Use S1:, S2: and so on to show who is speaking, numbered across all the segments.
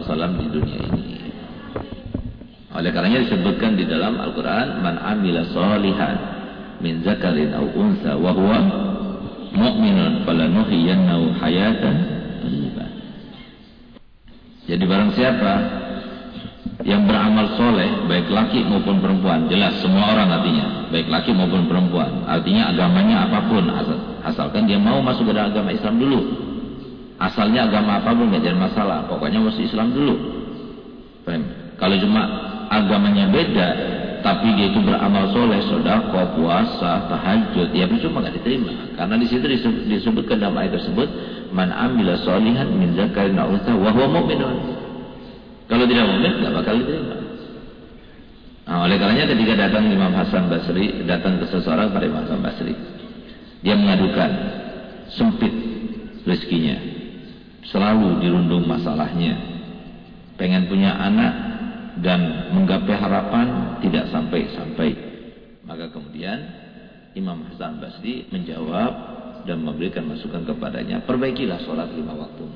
S1: Wasallam di dunia ini. Oleh karenanya disebutkan di dalam Al-Quran, man amila sholihan min zakarin aw unsa wa huwa mu'minun falanuhyiyannahu hayatan thayyibah. Jadi barang siapa yang beramal soleh, baik laki maupun perempuan, jelas semua orang artinya, baik laki maupun perempuan, artinya agamanya apapun, asalkan dia mau masuk ke dalam agama Islam dulu. Asalnya agama apapun nggak jadi masalah, pokoknya mesti Islam dulu. Paham? Kalau cuma agamanya beda, tapi dia itu beramal soleh, sedekah, puasa, tahajud, ya percuma nggak diterima. Karena di situ disebutkan dalam ayat tersebut, man amila sholihan min zakarin aw unsa wa huwa mu'minun. Kalau tidak mukmin nggak bakal diterima. Nah, oleh karenanya ketika datang Imam Hasan Basri, datang ke seseorang pada Imam Hasan Basri, dia mengadukan sempit rezekinya, selalu dirundung masalahnya, pengen punya anak dan menggapai harapan tidak sampai-sampai. Maka kemudian Imam Hasan Basri menjawab dan memberikan masukan kepadanya, perbaikilah sholat 5 waktumu.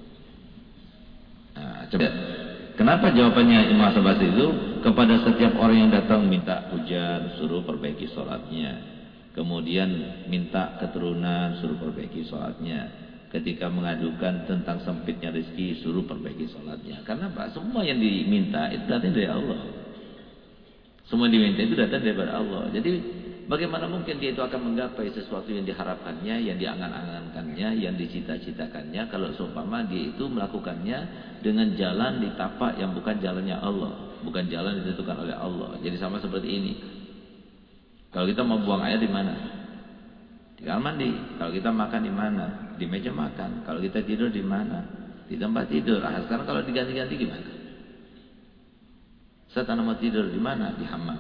S1: Nah, coba. Kenapa jawabannya Imam Hasan Basri itu? Kepada setiap orang yang datang minta hujan, suruh perbaiki sholatnya. Kemudian minta keturunan, suruh perbaiki sholatnya. Ketika mengadukan tentang sempitnya rezeki, suruh perbaiki sholatnya. Karena apa? Semua yang diminta itu datang dari Allah. Semua yang diminta itu datang daripada Allah. Jadi bagaimana mungkin dia itu akan menggapai sesuatu yang diharapkannya, yang diangan-angankannya, yang dicita-citakannya, kalau seumpama dia itu melakukannya dengan jalan di tapak yang bukan jalannya Allah, bukan jalan yang ditentukan oleh Allah. Jadi sama seperti ini. Kalau kita mau buang air di mana? Di kamar mandi. Kalau kita makan di mana? Di meja makan. Kalau kita tidur di mana? Di tempat tidur. Ah, sekarang kalau diganti-ganti gimana? Saya mau tidur di mana? Di hammam.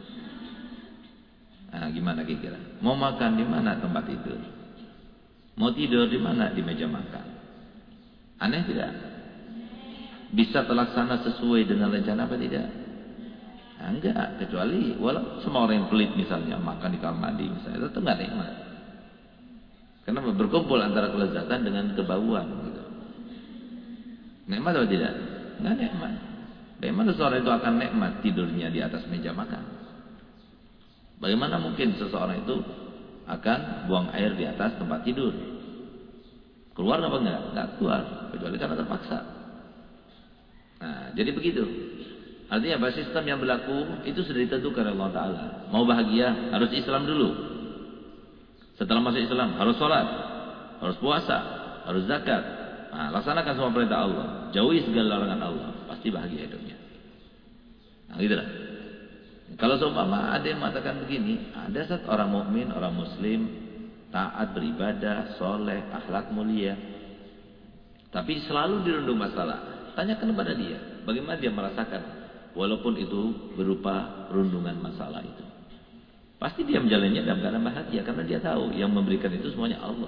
S1: Nah, gimana kira-kira? Mau makan di mana? Tempat tidur. Mau tidur di mana? Di meja makan. Aneh tidak? Bisa terlaksana sesuai dengan rencana apa tidak? Nah, enggak, kecuali walau semua orang yang pelit misalnya makan di kamar mandi misalnya, itu enggak nikmat. Karena berkumpul antara kelezatan dengan kebauan gitu. Nikmat atau tidak? Enggak nikmat. Bagaimana seorang itu akan nikmat tidurnya di atas meja makan? Bagaimana mungkin seseorang itu akan buang air di atas tempat tidur? Keluar apa enggak? Enggak keluar, kecuali karena terpaksa. Nah, jadi begitu. Artinya apa? Sistem yang berlaku itu sudah ditentukan oleh Allah Ta'ala. Mau bahagia harus Islam dulu. Setelah masuk Islam harus sholat, harus puasa, harus zakat. Nah, laksanakan semua perintah Allah, jauhi segala larangan Allah, pasti bahagia hidupnya. Nah, gitulah. Kalau seumpama ada yang mengatakan begini, ada satu orang mukmin, orang muslim, taat beribadah, soleh, akhlak mulia, tapi selalu dirundung masalah. Tanyakan kepada dia, bagaimana dia merasakan walaupun itu berupa rundungan masalah itu. Pasti dia menjalannya dalam keadaan bahagia karena dia tahu yang memberikan itu semuanya Allah.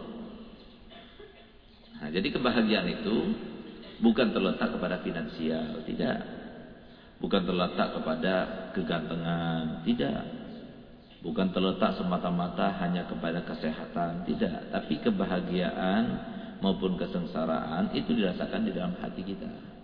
S1: Nah, jadi kebahagiaan itu bukan terletak kepada finansial, tidak. Bukan terletak kepada kegantengan, tidak. Bukan terletak semata-mata hanya kepada kesehatan, tidak. Tapi kebahagiaan maupun kesengsaraan itu dirasakan di dalam hati kita.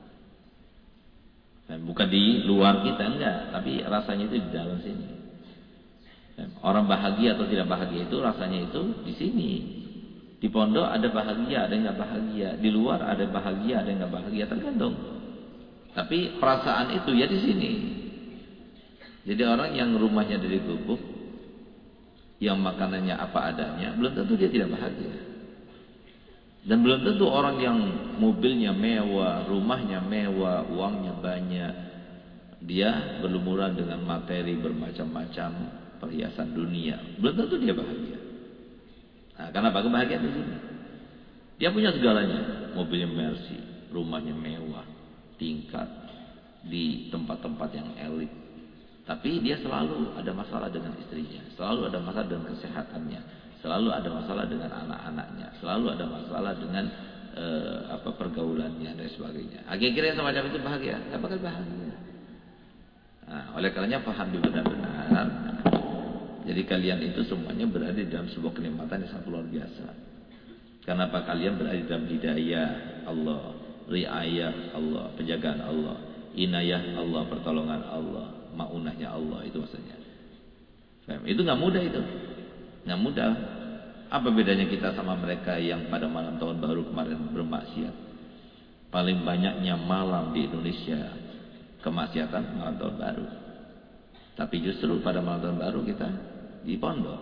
S1: Bukan di luar kita, enggak, tapi rasanya itu di dalam sini. Orang bahagia atau tidak bahagia itu rasanya itu di sini. Di pondok ada bahagia, ada yang enggak bahagia. Di luar ada bahagia, ada yang enggak bahagia, tergantung. Tapi perasaan itu ya di sini. Jadi orang yang rumahnya dari gubuk, yang makanannya apa adanya, belum tentu dia tidak bahagia. Dan belum tentu orang yang mobilnya mewah, rumahnya mewah, uangnya banyak, dia berlumuran dengan materi bermacam-macam perhiasan dunia, belum tentu dia bahagia. Nah, karena apa? Kebahagiaan di sini. Dia punya segalanya, mobilnya Mercy, rumahnya mewah, tingkat di tempat-tempat yang elit. Tapi dia selalu ada masalah dengan istrinya, selalu ada masalah dengan kesehatannya, selalu ada masalah dengan anak-anaknya, selalu ada masalah dengan pergaulannya dan sebagainya. Kira-kira yang semacam itu bahagia? Tidak bakal bahagia. Nah, oleh karenanya paham benar-benar. Jadi kalian itu semuanya berada di dalam sebuah kenikmatan yang sangat luar biasa. Kenapa kalian berada di dalam hidayah Allah? riayah Allah, penjagaan Allah, inayah Allah, pertolongan Allah, maunahnya Allah, itu maksudnya. Itu nggak mudah itu, nggak mudah. Apa bedanya kita sama mereka yang pada malam tahun baru kemarin bermaksiat? Paling banyaknya malam di Indonesia kemaksiatan malam tahun baru. Tapi justru pada malam tahun baru kita di pondok,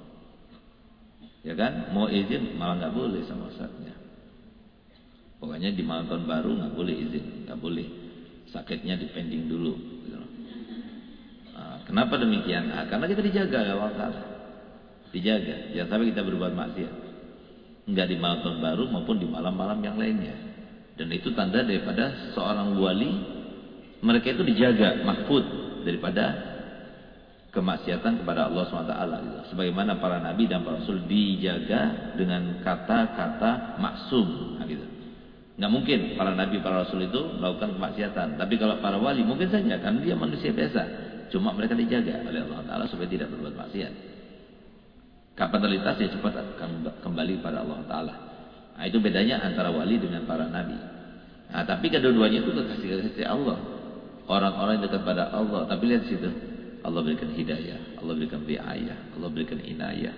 S1: ya kan? Mau izin malah nggak boleh sama ustadznya. Pokoknya di malam tahun baru nggak boleh izin, nggak boleh. Sakitnya dipending dulu. Nah, kenapa demikian? Nah, karena kita dijaga Allah Ta'ala. Dijaga, jangan sampai kita berbuat maksiat. Enggak di malam tahun baru maupun di malam-malam yang lainnya. Dan itu tanda daripada seorang wali, mereka itu dijaga, mahfud daripada kemaksiatan kepada Allah SWT. Sebagaimana para nabi dan para rasul dijaga dengan kata-kata maksum. Nah, gitu. Nggak mungkin para nabi, para rasul itu melakukan kemaksiatan. Tapi kalau para wali mungkin saja, karena dia manusia biasa. Cuma mereka dijaga oleh Allah Ta'ala supaya tidak berbuat maksiat. Kapabilitasnya cepat akan kembali pada Allah Ta'ala. Nah, itu bedanya antara wali dengan para nabi. Nah, tapi kedua-duanya itu kekasih-kekasih Allah, orang-orang yang dekat pada Allah. Tapi lihat situ, Allah berikan hidayah, Allah berikan riayah, Allah berikan inayah.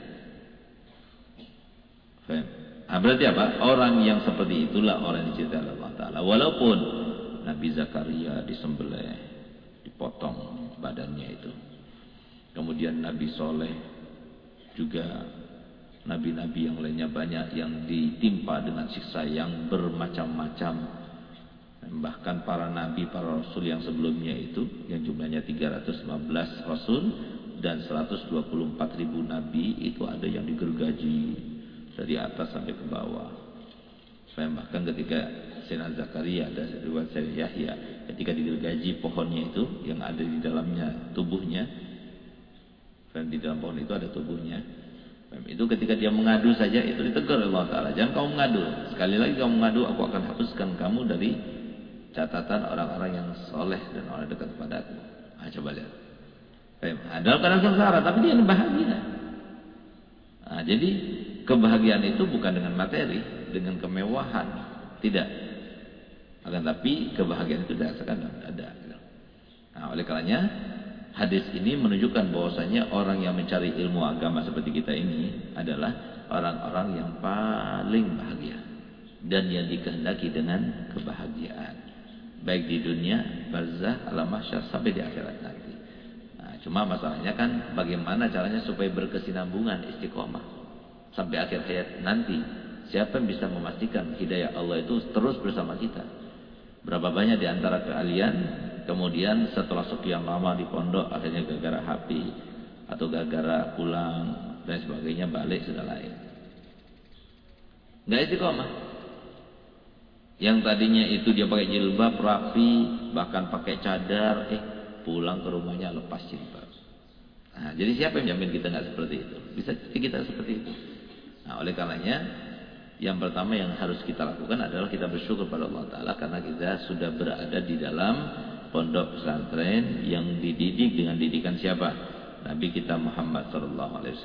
S1: Nah, berarti apa? Orang yang seperti itulah orang yang dicintai Allah Ta'ala. Walaupun Nabi Zakaria disembelih, dipotong badannya itu. Kemudian Nabi Soleh, juga nabi-nabi yang lainnya banyak yang ditimpa dengan siksa yang bermacam-macam. Bahkan para nabi, para rasul yang sebelumnya itu, yang jumlahnya 315 rasul dan 124.000 nabi, itu ada yang digergaji dari atas sampai ke bawah. Bahkan ketika Sayyidina Zakaria dan Sayyidina Yahya, ketika digergaji pohonnya itu yang ada di dalamnya tubuhnya, dan di dalam pohon itu ada tubuhnya. Itu ketika dia mengadu saja itu ditegur oleh Allah Ta'ala. Jangan kamu mengadu. Sekali lagi kamu mengadu, aku akan hapuskan kamu dari catatan orang-orang yang soleh dan orang dekat kepadaku. Nah, coba lihat. Dalam keadaan sengsara, tapi dia bahagia. Nah, jadi kebahagiaan itu bukan dengan materi, dengan kemewahan. Tidak. Akan tapi kebahagiaan itu dirasakan dalam dada. Nah, oleh karenanya hadis ini menunjukkan bahwasanya orang yang mencari ilmu agama seperti kita ini adalah orang-orang yang paling bahagia dan yang dikehendaki dengan kebahagiaan, baik di dunia, barzah, alam mahsyar sampai di akhirat nanti. Nah, cuma masalahnya kan bagaimana caranya supaya berkesinambungan, istiqomah sampai akhir hayat nanti. Siapa yang bisa memastikan hidayah Allah itu terus bersama kita? Berapa banyak di antara kalian kemudian setelah sekian lama di pondok akhirnya gara-gara HP atau gara-gara pulang dan sebagainya balik sudah lain. Nggak istiqomah. Yang tadinya itu dia pakai jilbab rapi, bahkan pakai cadar, pulang ke rumahnya lepas jilbab. Nah, jadi siapa yang jamin kita nggak seperti itu? Bisa jadi kita seperti itu. Nah, oleh karenanya yang pertama yang harus kita lakukan adalah kita bersyukur pada Allah Ta'ala karena kita sudah berada di dalam pondok pesantren yang dididik dengan didikan siapa? Nabi kita Muhammad SAW.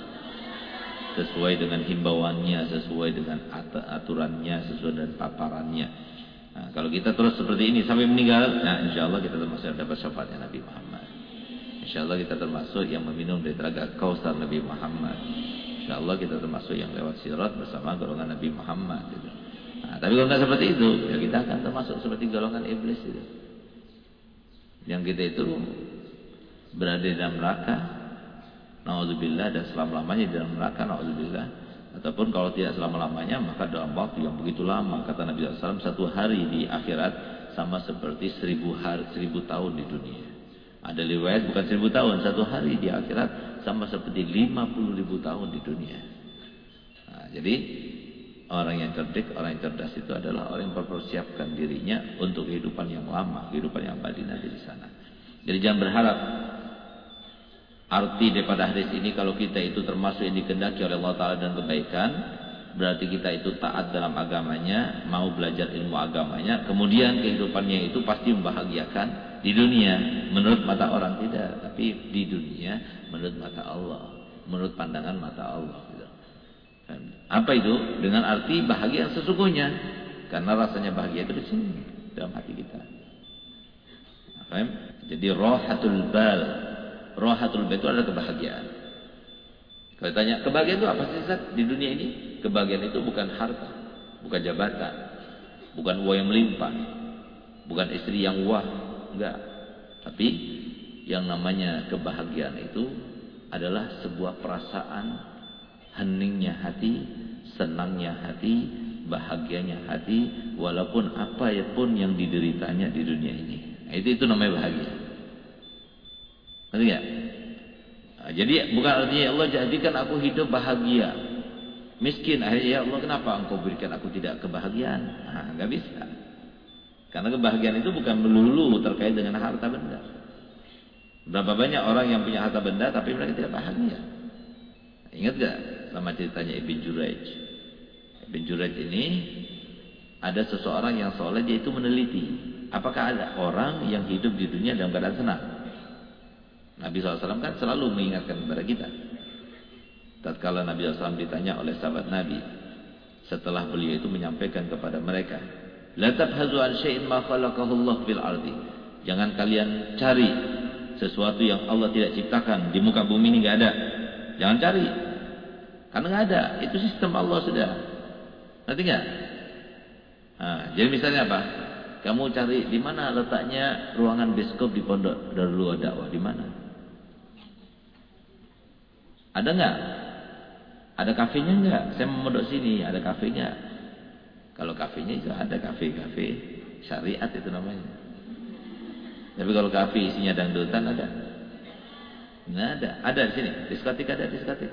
S1: Sesuai dengan himbauannya, sesuai dengan aturannya, sesuai dengan paparannya. Nah, kalau kita terus seperti ini sampai meninggal, nah insya Allah kita termasuk yang dapat syafaatnya Nabi Muhammad. Insya Allah kita termasuk yang meminum dari telaga Kausar Nabi Muhammad. Insya Allah kita termasuk yang lewat sirat bersama golongan Nabi Muhammad gitu. Nah, tapi kalau tidak seperti itu, ya kita akan termasuk seperti golongan iblis itu. Yang kita itu berada di dalam neraka, naudzubillah, dan selama-lamanya di dalam neraka, naudzubillah. Ataupun kalau tidak selama-lamanya, maka dalam waktu yang begitu lama, kata Nabi SAW, 1 hari di akhirat sama seperti 1000 tahun di dunia. Ada riwayat bukan 1000 tahun, 1 hari di akhirat sama seperti 50.000 tahun di dunia. Nah, jadi orang yang cerdik, orang yang cerdas itu adalah orang yang mempersiapkan dirinya untuk kehidupan yang lama, kehidupan yang abadi nanti di sana. Jadi jangan berharap. Arti daripada hadis ini, kalau kita itu termasuk yang dikehendaki oleh Allah Ta'ala dan kebaikan, berarti kita itu taat dalam agamanya, mau belajar ilmu agamanya, kemudian kehidupannya itu pasti membahagiakan di dunia, menurut mata orang tidak, tapi di dunia menurut mata Allah, menurut pandangan mata Allah. Apa itu? Dengan arti bahagia yang sesungguhnya. Karena rasanya bahagia itu di sini, dalam hati kita. Paham? Jadi rohatul bal. Rohatul bal itu adalah kebahagiaan. Kalau tanya, kebahagiaan itu apa sih Ustaz di dunia ini? Kebahagiaan itu bukan harta, bukan jabatan, bukan uang yang melimpah, bukan istri yang wah, enggak. Tapi yang namanya kebahagiaan itu adalah sebuah perasaan, heningnya hati, senangnya hati, bahagianya hati, walaupun apa pun yang dideritanya di dunia ini. Nah, itu namanya bahagia. Ngerti nggak? Nah, jadi bukan artinya ya Allah jadikan aku hidup bahagia, miskin. Akhirnya ya Allah kenapa Engkau berikan aku tidak kebahagiaan? Nah, nggak bisa. Karena kebahagiaan itu bukan melulu terkait dengan harta benda. Berapa banyak orang yang punya harta benda tapi mereka tidak bahagia. Ingat gak sama ceritanya Ibn Jurayj? Ibn Jurayj ini ada seseorang yang soleh, dia itu meneliti apakah ada orang yang hidup di dunia dalam keadaan senang. Nabi SAW kan selalu mengingatkan kepada kita. Tatkala Nabi SAW ditanya oleh sahabat Nabi, setelah beliau itu menyampaikan kepada mereka, la tabhazu an syai'in ma khalaqahu Allah fil ardi. Jangan kalian cari sesuatu yang Allah tidak ciptakan di muka bumi ini, enggak ada. Jangan cari. Karena enggak ada. Itu sistem Allah sudah. Ngerti enggak? Nah, jadi misalnya apa? Kamu cari di mana letaknya ruangan bioskop di Pondok Darul Dakwah, di mana? Ada enggak? Ada kafenya enggak? Saya mau mondok sini, ada kafe enggak? Kalau kafenya itu ada kafe-kafe syariat itu namanya. Tapi kalau kafe isinya dangdutan ada? Nggak ada. Ada di sini. Diskotik ada diskotik?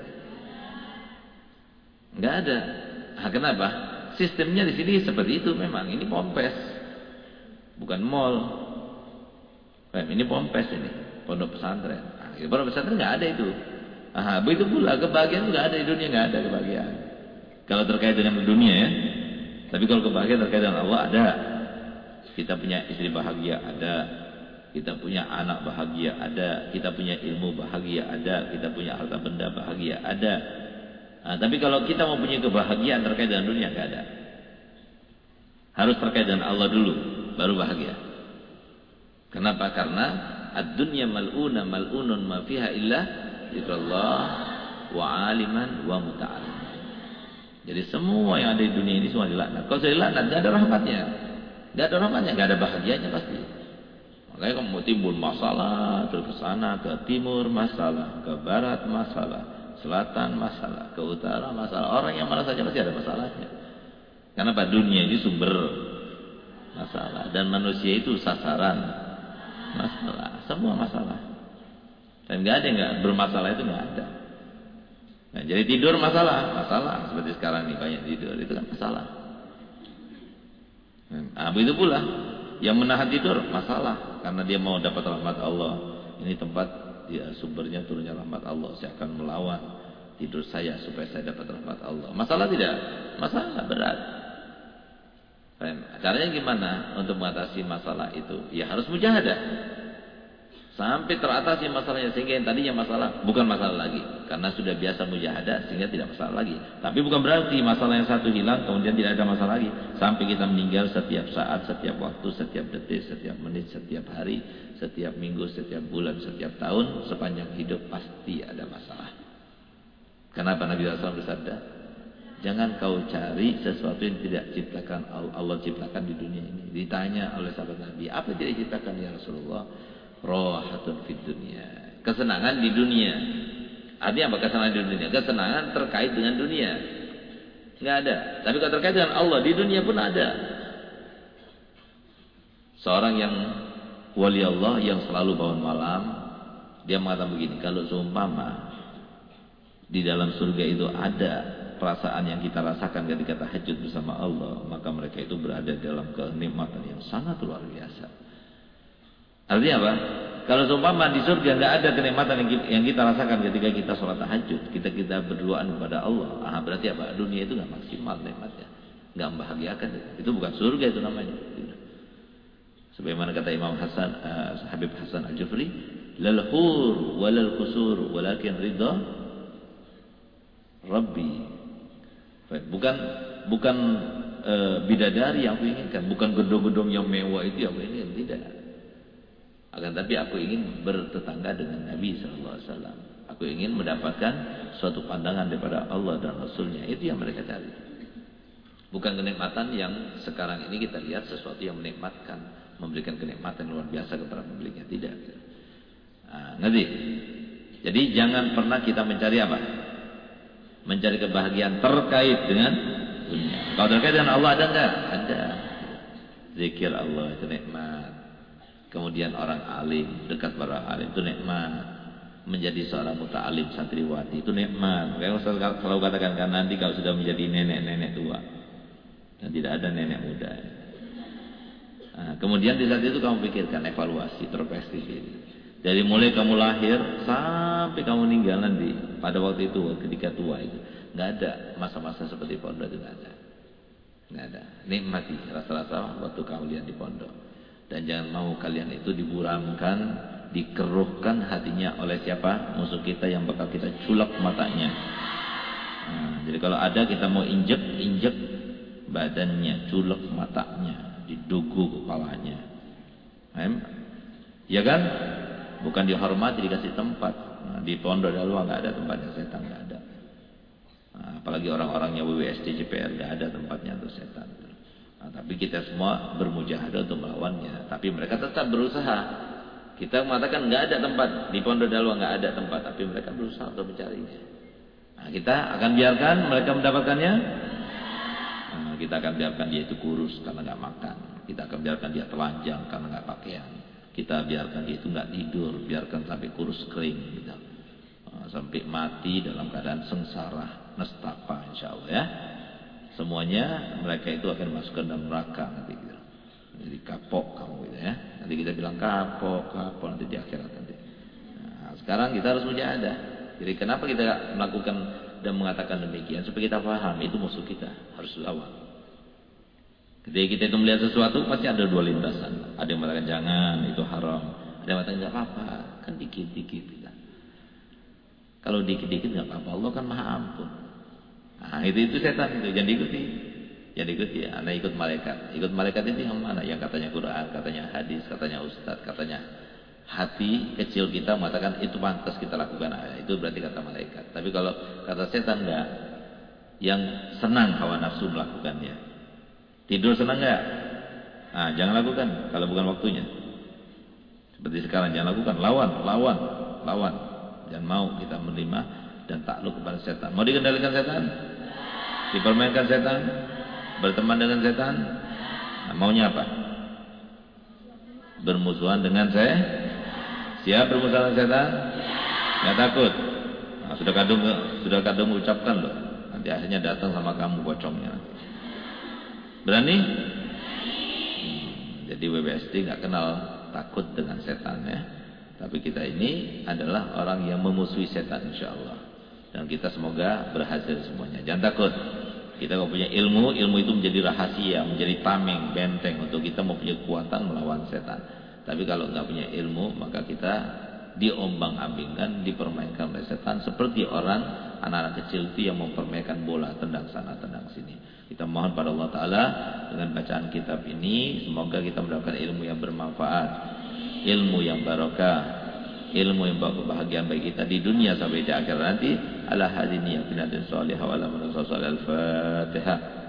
S1: Nggak ada. Nah, kenapa? Sistemnya di sini seperti itu memang. Ini pompes, bukan mall. Ini pompes ini, pondok pesantren. Nah, pondok pesantren nggak ada itu. Begitu pula kebahagiaan nggak ada di dunia, nggak ada kebahagiaan. Kalau terkait dengan dunia ya. Tapi kalau kebahagiaan terkait dengan Allah ada. Kita punya istri bahagia ada. Kita punya anak bahagia ada, kita punya ilmu bahagia ada, kita punya harta benda bahagia ada. Nah, tapi kalau kita mau punya kebahagiaan terkait dengan dunia nggak ada. Harus terkait dengan Allah dulu, baru bahagia. Kenapa? Karena ad-dunya mal'una mal'unun ma fiha illa dzikrullah wa aliman wa muta'allim. Jadi semua yang ada di dunia ini semua dilaknat. Kalau sudah dilaknat nggak ada rahmatnya, nggak ada rahmatnya, nggak ada bahagianya pasti. Makanya kamu timbul masalah, terus ke sana, ke timur masalah, ke barat masalah, selatan masalah, ke utara masalah. Orang yang mana saja pasti ada masalahnya. Karena pada dunia ini sumber masalah dan manusia itu sasaran masalah, semua masalah. Dan nggak ada yang nggak bermasalah, itu nggak ada. Nah, jadi tidur masalah seperti sekarang nih banyak tidur itu kan masalah. Nah, begitu pula yang menahan tidur masalah karena dia mau dapat rahmat Allah. Ini tempat dia sumbernya turunnya rahmat Allah. Saya akan melawan tidur saya supaya saya dapat rahmat Allah. Masalah tidak? Masalah berat. Caranya gimana untuk mengatasi masalah itu? Ya harus mujahadah sampai teratasi masalahnya, sehingga yang tadinya masalah bukan masalah lagi karena sudah biasa mujahadah sehingga tidak masalah lagi. Tapi bukan berarti masalah yang satu hilang kemudian tidak ada masalah lagi sampai kita meninggal. Setiap saat, setiap waktu, setiap detik, setiap menit, setiap hari, setiap minggu, setiap bulan, setiap tahun, sepanjang hidup pasti ada masalah. Kenapa Nabi SAW bersabda, jangan kau cari sesuatu yang tidak ciptakan Allah ciptakan di dunia ini. Ditanya oleh sahabat Nabi, apa yang tidak diciptakan ya Rasulullah? Rohatun fid dunia, kesenangan di dunia. Artinya apa kesenangan di dunia? Kesenangan terkait dengan dunia nggak ada. Tapi kalau terkait dengan Allah di dunia pun ada. Seorang yang wali Allah yang selalu bangun malam, dia mengatakan begini, kalau seumpama di dalam surga itu ada perasaan yang kita rasakan ketika tahajud bersama Allah, maka mereka itu berada dalam kenikmatan yang sangat luar biasa. Artinya apa? Kalau seumpama di surga nggak ada kenikmatan yang kita rasakan ketika kita sholat tahajud, kita berduaan kepada Allah. Berarti apa? Dunia itu nggak maksimal nikmatnya, nggak membahagiakan. Itu bukan surga itu namanya. Sebagaimana kata Imam Hasan, Habib Hasan Al-Jufri, lal hur walal qusur walakin ridha Rabbi. Bukan bidadari yang aku inginkan, bukan gedung-gedung yang mewah itu yang aku inginkan, tidak. Akan tapi aku ingin bertetangga dengan Nabi sallallahu alaihi wasallam. Aku ingin mendapatkan suatu pandangan daripada Allah dan Rasulnya. Itu yang mereka cari. Bukan kenikmatan yang sekarang ini kita lihat sesuatu yang menikmatkan, memberikan kenikmatan luar biasa kepada pemiliknya, tidak. Ngerti? Jadi jangan pernah kita mencari apa? Mencari kebahagiaan terkait dengan dunia. Kalau terkait dengan Allah ada enggak? Ada. Zikir Allah itu nikmat. Kemudian orang alim, dekat para alim itu nikmat. Menjadi seorang muta'alim santriwati itu nikmat. Saya selalu katakan, kan nanti kalau sudah menjadi nenek-nenek tua dan tidak ada nenek muda. Kemudian di saat itu kamu pikirkan evaluasi, introspeksi. Dari mulai kamu lahir sampai kamu meninggal nanti, pada waktu itu ketika tua itu nggak ada masa-masa seperti pondok itu, nggak ada. Nikmati rasa-rasa waktu kamu lihat di pondok. Dan jangan mau kalian itu diburamkan, dikeruhkan hatinya oleh siapa? Musuh kita yang bakal kita culak matanya. Jadi kalau ada kita mau injek badannya, culak matanya, didugu kepalanya. Ya kan? Bukan dihormati, dikasih tempat. Di pondok Dalwa nggak ada tempatnya setan, nggak ada. Apalagi orang-orangnya WWSD JPR nggak ada tempatnya untuk setan. Tapi kita semua bermujahadah untuk melawannya. Tapi mereka tetap berusaha. Kita mengatakan nggak ada tempat di pondok Dalwa, nggak ada tempat, tapi mereka berusaha untuk mencarinya. Kita akan biarkan mereka mendapatkannya. Kita akan biarkan dia itu kurus karena nggak makan. Kita akan biarkan dia telanjang karena nggak pakaian. Kita biarkan dia itu nggak tidur, biarkan sampai kurus kering, gitu. Sampai mati dalam keadaan sengsara, nestapa, insya Allah ya. Semuanya mereka itu akan masuk ke dalam neraka nanti, gitu. Jadi kapok kamu, gitu ya. Nanti kita bilang kapok nanti di akhirat nanti. Sekarang kita harus mujahadah. Jadi kenapa kita melakukan dan mengatakan demikian? Supaya kita paham itu musuh kita, harus lawan. Ketika kita itu melihat sesuatu pasti ada dua lintasan. Ada yang mengatakan jangan, itu haram. Ada yang mengatakan enggak apa-apa, kan dikit-dikit kita. Kalau dikit-dikit enggak apa-apa, Allah kan Maha Ampun. Itu setan itu, jangan diikuti. Jangan diikuti ya, Anda ikut malaikat. Ikut malaikat itu yang mana? Yang katanya Quran, katanya hadis, katanya ustaz, katanya hati kecil kita mengatakan itu pantas kita lakukan. Itu berarti kata malaikat. Tapi kalau kata setan enggak, yang senang hawa nafsu melakukannya. Tidur senang enggak? Jangan lakukan kalau bukan waktunya. Seperti sekarang jangan lakukan, lawan. Jangan mau kita menerima dan takluk kepada setan. Mau dikendalikan setan? Dipermainkan setan? Berteman dengan setan? Maunya apa? Bermusuhan dengan saya? Siap bermusuhan dengan setan? Enggak takut? Sudah kadung ucapkan loh. Nanti akhirnya datang sama kamu pocongnya. Berani? Jadi WBSD nggak kenal takut dengan setan ya. Tapi kita ini adalah orang yang memusuhi setan insyaallah. Dan kita semoga berhasil semuanya. Jangan takut. Kita kalau punya ilmu itu menjadi rahasia, menjadi tameng, benteng untuk kita mempunyai kekuatan melawan setan. Tapi kalau nggak punya ilmu, maka kita diombang-ambingkan, dipermainkan oleh setan seperti orang anak-anak kecil itu yang mempermainkan bola, tendang sana, tendang sini. Kita mohon pada Allah Ta'ala dengan bacaan kitab ini semoga kita mendapatkan ilmu yang bermanfaat, ilmu yang barokah, ilmu yang bawa kebahagiaan bagi kita di dunia sampai di akhirat nanti. Ala hadini ya binatin sholihah wa ala Al-Fatihah.